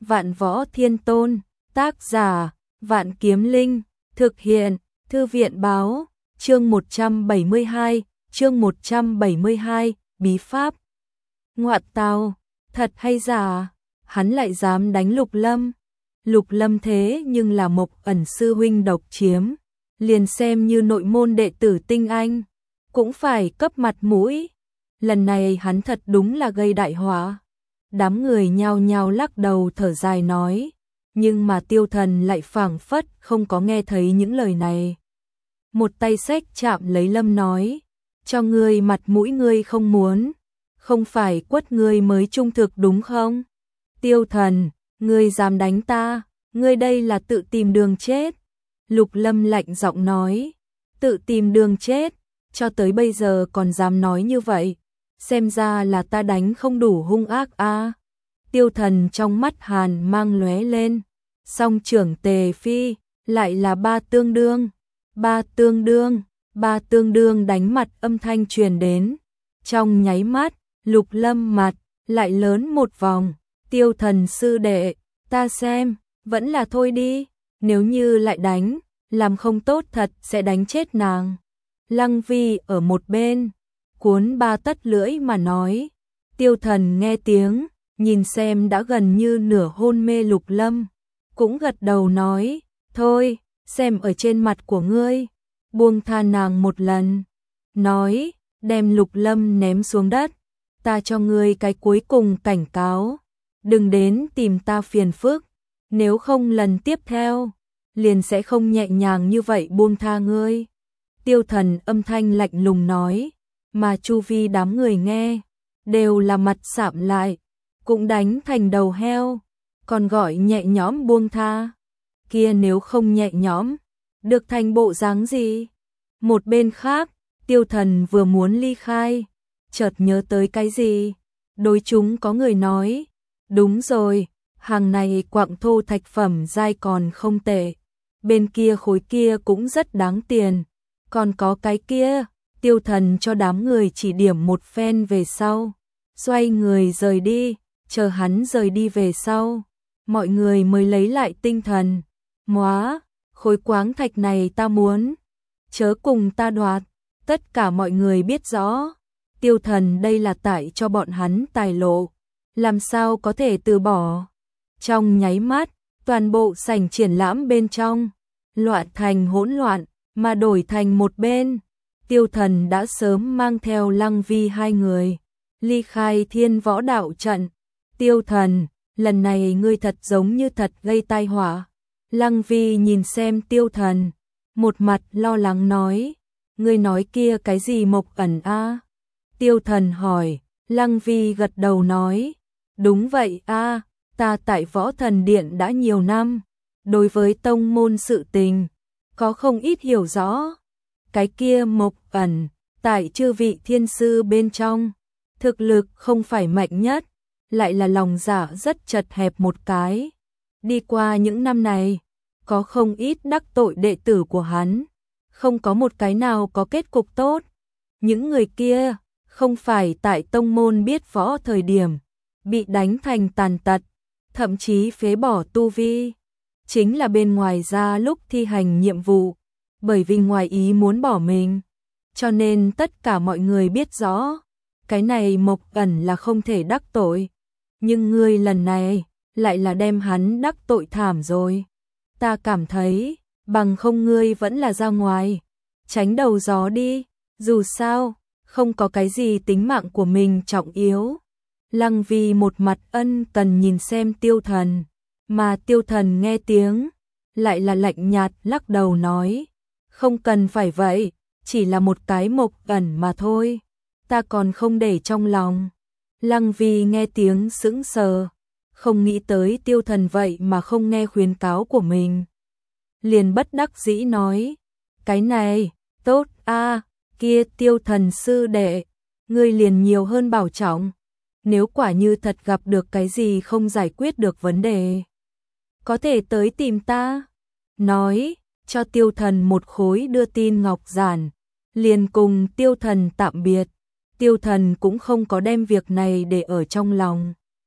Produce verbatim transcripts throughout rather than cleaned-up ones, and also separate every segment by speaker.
Speaker 1: Vạn Võ Thiên Tôn, tác giả, Vạn Kiếm Linh, thực hiện, Thư viện báo, chương một trăm bảy mươi hai, chương một trăm bảy mươi hai, bí pháp. Ngoại tào, thật hay giả, hắn lại dám đánh Lục Lâm. Lục Lâm thế nhưng là Mộc Ẩn sư huynh độc chiếm, liền xem như nội môn đệ tử tinh anh, cũng phải cấp mặt mũi. Lần này hắn thật đúng là gây đại họa. Đám người nhao nhao lắc đầu thở dài nói, nhưng mà Tiêu Thần lại phảng phất không có nghe thấy những lời này. Một tay xách chạm lấy Lâm nói, cho ngươi mặt mũi ngươi không muốn, không phải quất ngươi mới trung thực đúng không? Tiêu Thần, ngươi dám đánh ta, ngươi đây là tự tìm đường chết. Lục Lâm lạnh giọng nói, tự tìm đường chết, cho tới bây giờ còn dám nói như vậy, xem ra là ta đánh không đủ hung ác a. À. Tiêu Thần trong mắt hàn mang lóe lên, song trưởng tề phi, lại là ba tương đương, ba tương đương, ba tương đương đánh mặt âm thanh truyền đến. Trong nháy mắt, Lục Lâm mặt lại lớn một vòng. Tiêu Thần sư đệ, ta xem, vẫn là thôi đi, nếu như lại đánh, làm không tốt thật sẽ đánh chết nàng. Lăng Vi ở một bên, cuốn ba tất lưỡi mà nói. Tiêu Thần nghe tiếng, nhìn xem đã gần như nửa hôn mê Lục Lâm, cũng gật đầu nói, thôi, xem ở trên mặt của ngươi, buông tha nàng một lần. Nói, đem Lục Lâm ném xuống đất, ta cho ngươi cái cuối cùng cảnh cáo, đừng đến tìm ta phiền phức, nếu không lần tiếp theo, liền sẽ không nhẹ nhàng như vậy buông tha ngươi. Tiêu Thần âm thanh lạnh lùng nói, mà chu vi đám người nghe, đều là mặt sạm lại, cũng đánh thành đầu heo, còn gọi nhẹ nhõm buông tha. Kia nếu không nhẹ nhõm, được thành bộ dáng gì? Một bên khác, Tiêu Thần vừa muốn ly khai, chợt nhớ tới cái gì? Đối chúng có người nói, đúng rồi, hàng này quặng thô thạch phẩm dai còn không tệ, bên kia khối kia cũng rất đáng tiền, còn có cái kia. Tiêu Thần cho đám người chỉ điểm một phen về sau, xoay người rời đi, chờ hắn rời đi về sau, mọi người mới lấy lại tinh thần. Móa, khối quáng thạch này ta muốn, chớ cùng ta đoạt. Tất cả mọi người biết rõ, Tiêu Thần đây là tại cho bọn hắn tài lộ, làm sao có thể từ bỏ. Trong nháy mắt, toàn bộ sảnh triển lãm bên trong loạn thành hỗn loạn, mà đổi thành một bên, Tiêu Thần đã sớm mang theo Lăng Vi hai người ly khai Thiên Võ Đạo trận. Tiêu Thần, lần này ngươi thật giống như thật gây tai họa. Lăng Vi nhìn xem Tiêu Thần, một mặt lo lắng nói, ngươi nói kia cái gì Mộc Ẩn a? À? Tiêu Thần hỏi. Lăng Vi gật đầu nói, đúng vậy a, à, ta tại Võ Thần Điện đã nhiều năm, đối với tông môn sự tình có không ít hiểu rõ. Cái kia Mộc Ẩn, tại chư vị thiên sư bên trong, thực lực không phải mạnh nhất, lại là lòng dạ rất chật hẹp một cái. Đi qua những năm này, có không ít đắc tội đệ tử của hắn, không có một cái nào có kết cục tốt. Những người kia, không phải tại tông môn biết võ thời điểm, bị đánh thành tàn tật, thậm chí phế bỏ tu vi, chính là bên ngoài ra lúc thi hành nhiệm vụ, bởi vì ngoài ý muốn bỏ mình, cho nên tất cả mọi người biết rõ, cái này Mộc Ẩn là không thể đắc tội. Nhưng ngươi lần này, lại là đem hắn đắc tội thảm rồi. Ta cảm thấy, bằng không ngươi vẫn là ra ngoài, tránh đầu gió đi, dù sao, không có cái gì tính mạng của mình trọng yếu. Lăng Vi một mặt ân cần nhìn xem Tiêu Thần, mà Tiêu Thần nghe tiếng, lại là lạnh nhạt lắc đầu nói, không cần phải vậy, chỉ là một cái Mộc Ẩn mà thôi, ta còn không để trong lòng. Lăng Vi nghe tiếng sững sờ, không nghĩ tới Tiêu Thần vậy mà không nghe khuyến cáo của mình. Liền bất đắc dĩ nói, cái này, tốt a, à, kia Tiêu Thần sư đệ, ngươi liền nhiều hơn bảo trọng, nếu quả như thật gặp được cái gì không giải quyết được vấn đề, có thể tới tìm ta. Nói, cho Tiêu Thần một khối đưa tin ngọc giản, liền cùng Tiêu Thần tạm biệt. Tiêu Thần cũng không có đem việc này để ở trong lòng.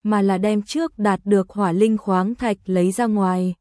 Speaker 1: mà là đem trước đạt được hỏa linh khoáng thạch lấy ra ngoài.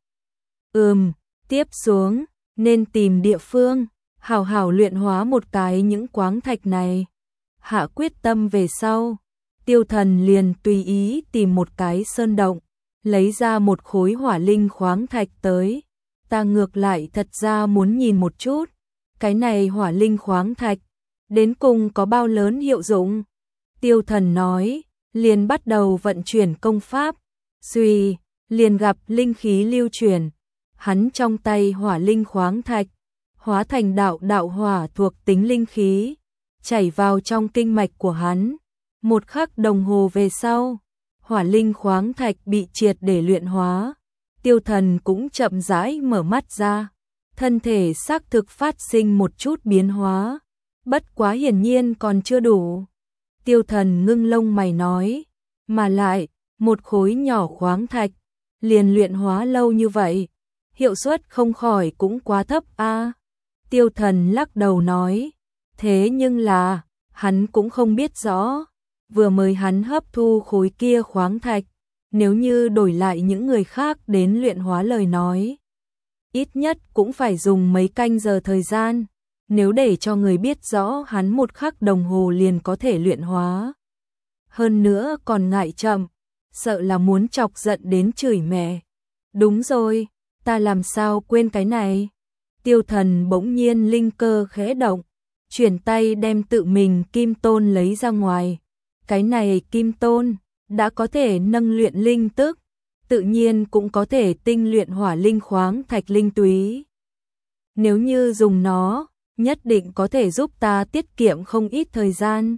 Speaker 1: Ừm, tiếp xuống, nên tìm địa phương, hảo hảo luyện hóa một cái những khoáng thạch này. Hạ quyết tâm về sau, Tiêu Thần liền tùy ý tìm một cái sơn động, lấy ra một khối hỏa linh khoáng thạch tới. Ta ngược lại thật ra muốn nhìn một chút, cái này hỏa linh khoáng thạch, đến cùng có bao lớn hiệu dụng. Tiêu Thần nói, liền bắt đầu vận chuyển công pháp, suy, liền gặp linh khí lưu chuyển, hắn trong tay hỏa linh khoáng thạch, hóa thành đạo đạo hỏa thuộc tính linh khí, chảy vào trong kinh mạch của hắn. Một khắc đồng hồ về sau, hỏa linh khoáng thạch bị triệt để luyện hóa. Tiêu Thần cũng chậm rãi mở mắt ra, thân thể xác thực phát sinh một chút biến hóa, bất quá hiển nhiên còn chưa đủ. Tiêu Thần ngưng lông mày nói, mà lại, một khối nhỏ khoáng thạch, liền luyện hóa lâu như vậy, hiệu suất không khỏi cũng quá thấp a. Tiêu Thần lắc đầu nói, thế nhưng là, hắn cũng không biết rõ, vừa mới hắn hấp thu khối kia khoáng thạch, nếu như đổi lại những người khác đến luyện hóa lời nói, ít nhất cũng phải dùng mấy canh giờ thời gian, nếu để cho người biết rõ hắn một khắc đồng hồ liền có thể luyện hóa. Hơn nữa còn ngại chậm, sợ là muốn chọc giận đến chửi mẹ. Đúng rồi, ta làm sao quên cái này? Tiêu Thần bỗng nhiên linh cơ khẽ động, chuyển tay đem tự mình kim tôn lấy ra ngoài. Cái này kim tôn đã có thể nâng luyện linh tức, tự nhiên cũng có thể tinh luyện hỏa linh khoáng thạch linh túy. Nếu như dùng nó, nhất định có thể giúp ta tiết kiệm không ít thời gian.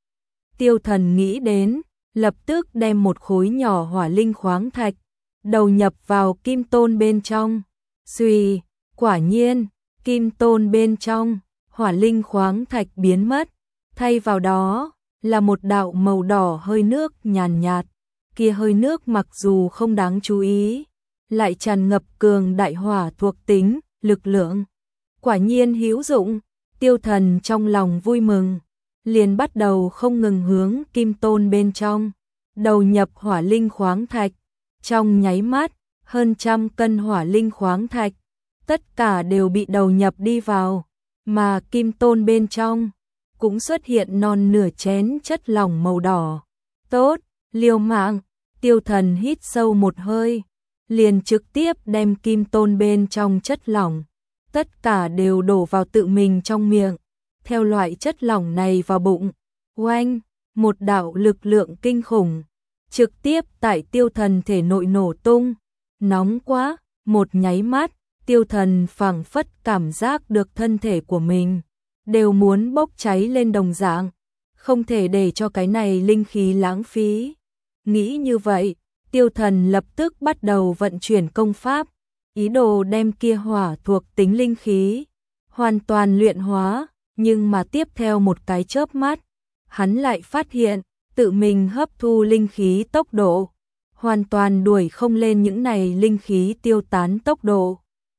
Speaker 1: Tiêu Thần nghĩ đến, lập tức đem một khối nhỏ hỏa linh khoáng thạch đầu nhập vào kim tôn bên trong. Xuy, quả nhiên, kim tôn bên trong, hỏa linh khoáng thạch biến mất, thay vào đó là một đạo màu đỏ hơi nước nhàn nhạt. Kia hơi nước mặc dù không đáng chú ý, lại tràn ngập cường đại hỏa thuộc tính, lực lượng. Quả nhiên hữu dụng, Tiêu Thần trong lòng vui mừng, liền bắt đầu không ngừng hướng kim tôn bên trong đầu nhập hỏa linh khoáng thạch. Trong nháy mắt, hơn trăm cân hỏa linh khoáng thạch, tất cả đều bị đầu nhập đi vào, mà kim tôn bên trong cũng xuất hiện non nửa chén chất lỏng màu đỏ. Tốt, liều mạng, Tiêu Thần hít sâu một hơi, liền trực tiếp đem kim tôn bên trong chất lỏng, tất cả đều đổ vào tự mình trong miệng, theo loại chất lỏng này vào bụng. Oanh, một đạo lực lượng kinh khủng, trực tiếp tại Tiêu Thần thể nội nổ tung, nóng quá, một nháy mắt, Tiêu Thần phảng phất cảm giác được thân thể của mình đều muốn bốc cháy lên đồng dạng, không thể để cho cái này linh khí lãng phí. Nghĩ như vậy, Tiêu Thần lập tức bắt đầu vận chuyển công pháp, ý đồ đem kia hỏa thuộc tính linh khí hoàn toàn luyện hóa, nhưng mà tiếp theo một cái chớp mắt, hắn lại phát hiện tự mình hấp thu linh khí tốc độ hoàn toàn đuổi không lên những này linh khí tiêu tán tốc độ.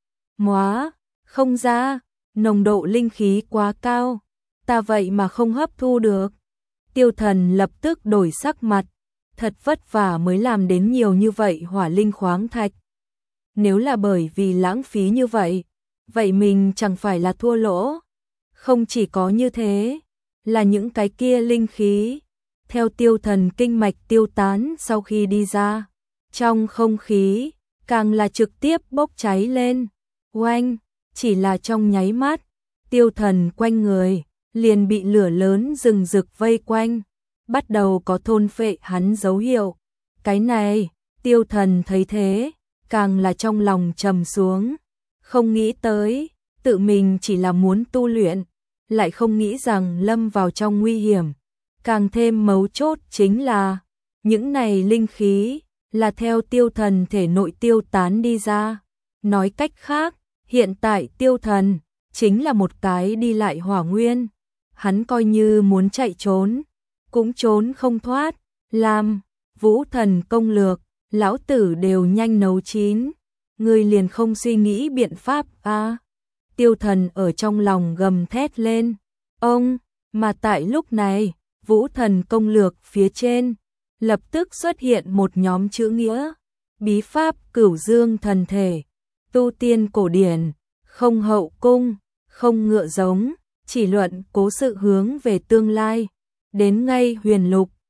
Speaker 1: Móa, không ra, nồng độ linh khí quá cao, ta vậy mà không hấp thu được. Tiêu Thần lập tức đổi sắc mặt, thật vất vả mới làm đến nhiều như vậy hỏa linh khoáng thạch. Nếu là bởi vì lãng phí như vậy, vậy mình chẳng phải là thua lỗ. Không chỉ có như thế, là những cái kia linh khí, theo Tiêu Thần kinh mạch tiêu tán sau khi đi ra, trong không khí, càng là trực tiếp bốc cháy lên. Oanh, chỉ là trong nháy mắt, Tiêu Thần quanh người, liền bị lửa lớn rừng rực vây quanh, bắt đầu có thôn phệ hắn dấu hiệu. Cái này, Tiêu Thần thấy thế, càng là trong lòng trầm xuống, không nghĩ tới, tự mình chỉ là muốn tu luyện, lại không nghĩ rằng lâm vào trong nguy hiểm. Càng thêm mấu chốt chính là, những này linh khí, là theo Tiêu Thần thể nội tiêu tán đi ra. Nói cách khác, hiện tại Tiêu Thần, chính là một cái đi lại hỏa nguyên. Hắn coi như muốn chạy trốn, cũng trốn không thoát. Làm, Vũ Thần công lược, lão tử đều nhanh nấu chín. Người liền không suy nghĩ biện pháp à. Tiêu Thần ở trong lòng gầm thét lên. Ông, mà tại lúc này, Vũ Thần công lược phía trên, lập tức xuất hiện một nhóm chữ nghĩa, bí pháp Cửu Dương thần thể, tu tiên cổ điển, không hậu cung, không ngựa giống, chỉ luận cố sự hướng về tương lai, đến ngay huyền lục,